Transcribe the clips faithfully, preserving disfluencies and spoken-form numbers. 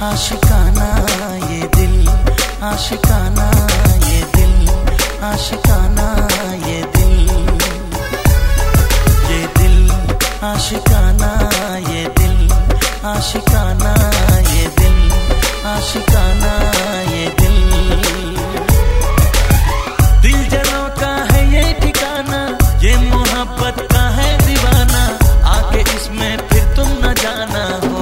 आशिकाना ये दिल, आशिकाना ये दिल, आशिकाना ये दिल, ये दिल आशिकाना ये दिल, आशिकाना ये दिल, आशिकाना ये दिल। दिल जनों का है ये ठिकाना, ये मोहब्बत का है दीवाना, आके इसमें फिर तुम न जाना हो।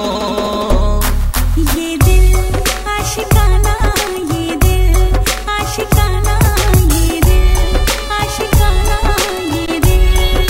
ये दिल आशिकाना ये दिल, आशिकाना ये दिल, आशिकाना ये दिल।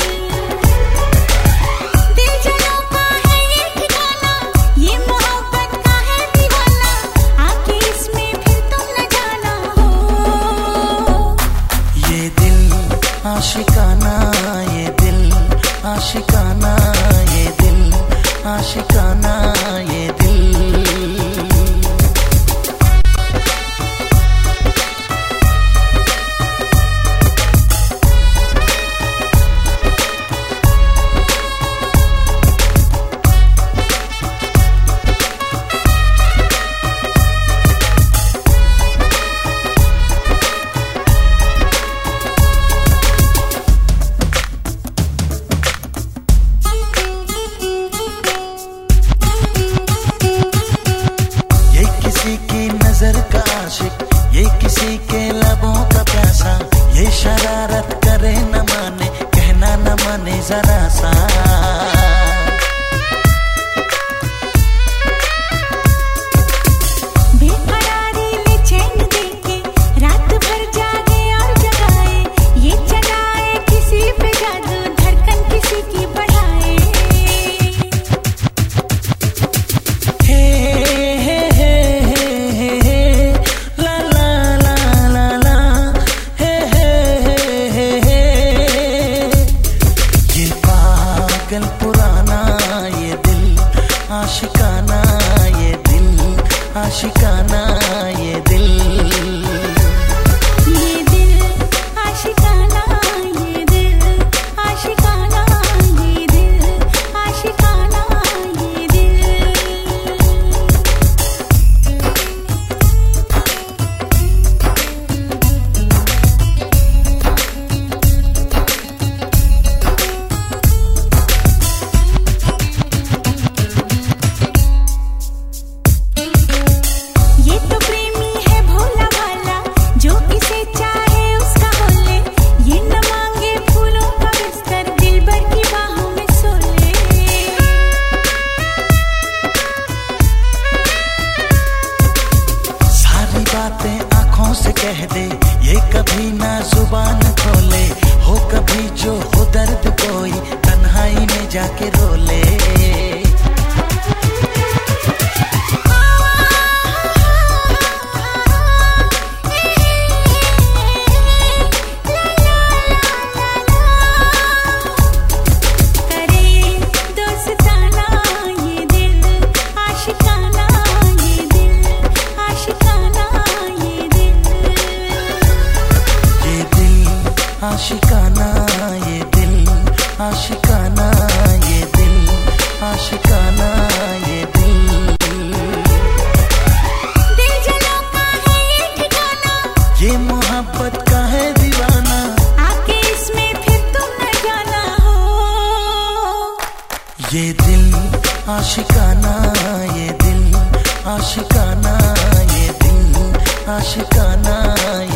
दिल जनों का है ये ठिकाना, ये मोहब्बत का है दीवाना, आके इसमें फिर तुम न जाना हो। ये दिल आशिकाना ये दिल, आशिकाना ये दिल, आशिकाना ये दिल। नजर का आशिक, ये किसी के लबों का प्यासा, ये शरारत करे न माने, कहना न माने जरा सा। बेकरारी में चैन देके रात भर जागे और जगाए, ये चलाए किसी पे जादू, धड़कन किसी की बढ़ाए। हे पुराना ये दिल, आशिकाना ये दिल, आशिकाना ये दिल। ये दिल आशिकाना ये दिल, आशिकाना ये दिल, आशिकाना ये दिल। बातें आंखों से कह दे, ये कभी ना जुबान खोले, हो कभी जो हो दर्द कोई तन्हाई में जाके रोले। आशिकाना ये दिल, आशिकाना ये दिल, आशिकाना ये दिल। दिल जनों का है ये ठिकाना, ये मोहब्बत का है दीवाना, आके इसमें फिर तुम न जाना हो। ये दिल आशिकाना ये दिल, आशिकाना ये दिल, आशिकाना